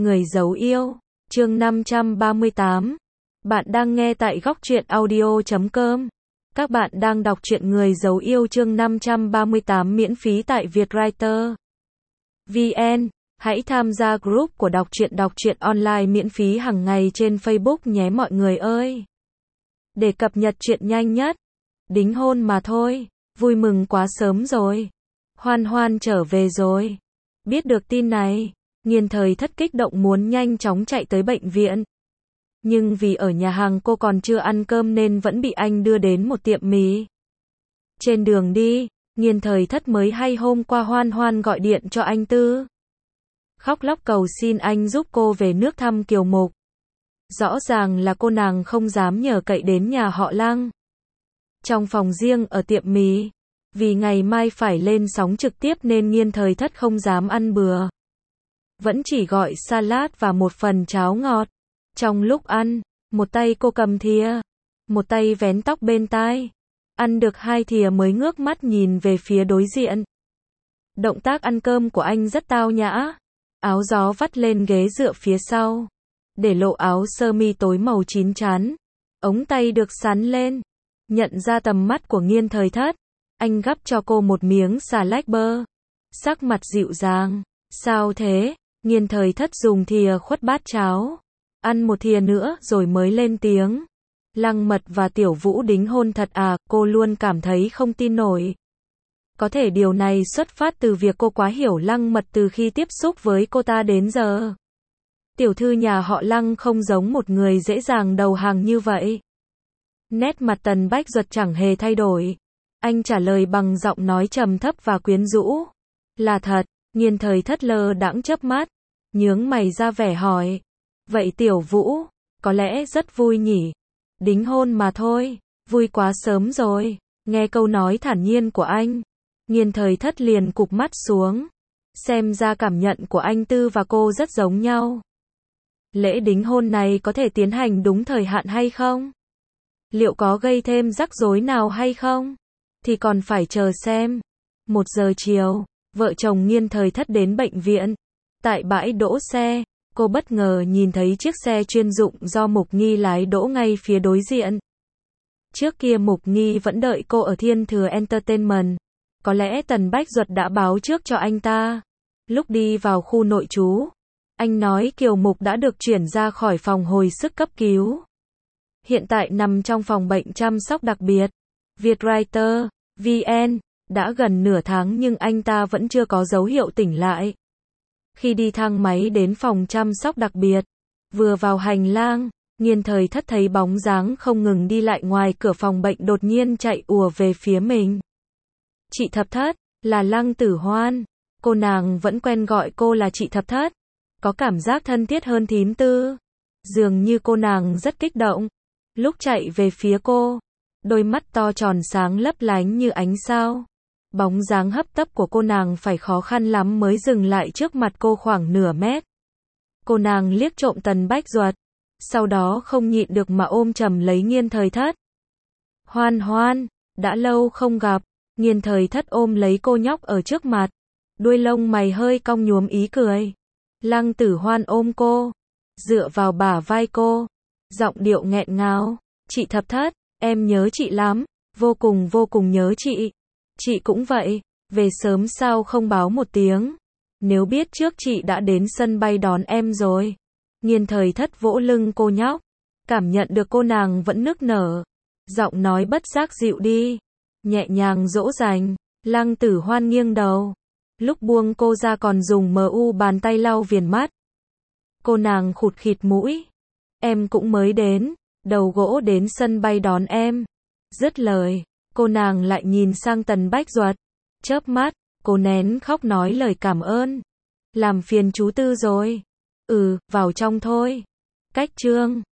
Người giấu yêu, chương 538. Bạn đang nghe tại góc truyện audio.com. Các bạn đang đọc truyện Người giấu yêu chương 538 miễn phí tại Vietwriter VN. Hãy tham gia group của đọc truyện online miễn phí hàng ngày trên Facebook nhé mọi người ơi. Để cập nhật chuyện nhanh nhất. Đính hôn mà thôi, vui mừng quá sớm rồi. Hoan Hoan trở về rồi. Biết được tin này, Nghiên Thời Thất kích động muốn nhanh chóng chạy tới bệnh viện. Nhưng vì ở nhà hàng cô còn chưa ăn cơm nên vẫn bị anh đưa đến một tiệm mì. Trên đường đi, Nghiên Thời Thất mới hay hôm qua Hoan Hoan gọi điện cho anh Tư. Khóc lóc cầu xin anh giúp cô về nước thăm Kiều Mục. Rõ ràng là cô nàng không dám nhờ cậy đến nhà họ Lăng. Trong phòng riêng ở tiệm mì, vì ngày mai phải lên sóng trực tiếp nên Nghiên Thời Thất không dám ăn bừa. Vẫn chỉ gọi salad và một phần cháo ngọt. Trong lúc ăn, một tay cô cầm thìa, một tay vén tóc bên tai. Ăn được 2 thìa mới ngước mắt nhìn về phía đối diện. Động tác ăn cơm của anh rất tao nhã. Áo gió vắt lên ghế dựa phía sau, để lộ áo sơ mi tối màu chín chắn. Ống tay được sắn lên. Nhận ra tầm mắt của Nghiên Thời Thất, anh gắp cho cô một miếng xà lách bơ. Sắc mặt dịu dàng. Sao thế? Nghiên Thời Thất dùng thìa khuất bát cháo. Ăn một thìa nữa rồi mới lên tiếng. Lăng Mật và Tiểu Vũ đính hôn thật à? Cô luôn cảm thấy không tin nổi. Có thể điều này xuất phát từ việc cô quá hiểu Lăng Mật từ khi tiếp xúc với cô ta đến giờ. Tiểu thư nhà họ Lăng không giống một người dễ dàng đầu hàng như vậy. Nét mặt Tần Bách Duật chẳng hề thay đổi. Anh trả lời bằng giọng nói trầm thấp và quyến rũ. Là thật. Nghiên Thời Thất lơ đãng chớp mắt, nhướng mày ra vẻ hỏi. Vậy Tiểu Vũ, có lẽ rất vui nhỉ? Đính hôn mà thôi, vui quá sớm rồi. Nghe câu nói thản nhiên của anh, Nghiên Thời Thất liền cụp mắt xuống. Xem ra cảm nhận của anh Tư và cô rất giống nhau. Lễ đính hôn này có thể tiến hành đúng thời hạn hay không? Liệu có gây thêm rắc rối nào hay không? Thì còn phải chờ xem. 1 giờ chiều, vợ chồng Nghiên Thời Thất đến bệnh viện. Tại bãi đỗ xe, cô bất ngờ nhìn thấy chiếc xe chuyên dụng do Mục Nghi lái đỗ ngay phía đối diện. Trước kia Mục Nghi vẫn đợi cô ở Thiên Thừa Entertainment. Có lẽ Tần Bách Duật đã báo trước cho anh ta. Lúc đi vào khu nội trú, anh nói Kiều Mục đã được chuyển ra khỏi phòng hồi sức cấp cứu. Hiện tại nằm trong phòng bệnh chăm sóc đặc biệt, Vietwriter VN. Đã gần nửa tháng nhưng anh ta vẫn chưa có dấu hiệu tỉnh lại. Khi đi thang máy đến phòng chăm sóc đặc biệt, vừa vào hành lang, Nghiên Thời Thất thấy bóng dáng không ngừng đi lại ngoài cửa phòng bệnh đột nhiên chạy ùa về phía mình. Chị Thập Thất, là Lăng Tử Hoan. Cô nàng vẫn quen gọi cô là chị Thập Thất. Có cảm giác thân thiết hơn thím Tư. Dường như cô nàng rất kích động. Lúc chạy về phía cô, đôi mắt to tròn sáng lấp lánh như ánh sao. Bóng dáng hấp tấp của cô nàng phải khó khăn lắm mới dừng lại trước mặt cô khoảng nửa mét. Cô nàng liếc trộm Tần Bách Duật, sau đó không nhịn được mà ôm chầm lấy Nghiên Thời Thất. Hoan Hoan, đã lâu không gặp. Nghiên Thời Thất ôm lấy cô nhóc ở trước mặt, đuôi lông mày hơi cong nhuốm ý cười. Lăng Tử Hoan ôm cô, dựa vào bả vai cô, giọng điệu nghẹn ngào. Chị Thập Thất, em nhớ chị lắm, vô cùng nhớ chị. Chị cũng vậy, về sớm sao không báo một tiếng. Nếu biết trước chị đã đến sân bay đón em rồi. Nghiên Thời Thất vỗ lưng cô nhóc, cảm nhận được cô nàng vẫn nức nở. Giọng nói bất giác dịu đi, nhẹ nhàng dỗ dành. Lăng Tử Hoan nghiêng đầu. Lúc buông cô ra còn dùng bàn tay lau viền mắt. Cô nàng khụt khịt mũi. Em cũng mới đến, đầu gỗ đến sân bay đón em. Dứt lời, cô nàng lại nhìn sang Tần Bách Duật. Chớp mắt, cô nén khóc nói lời cảm ơn. Làm phiền chú Tư rồi. Vào trong thôi. Cách chương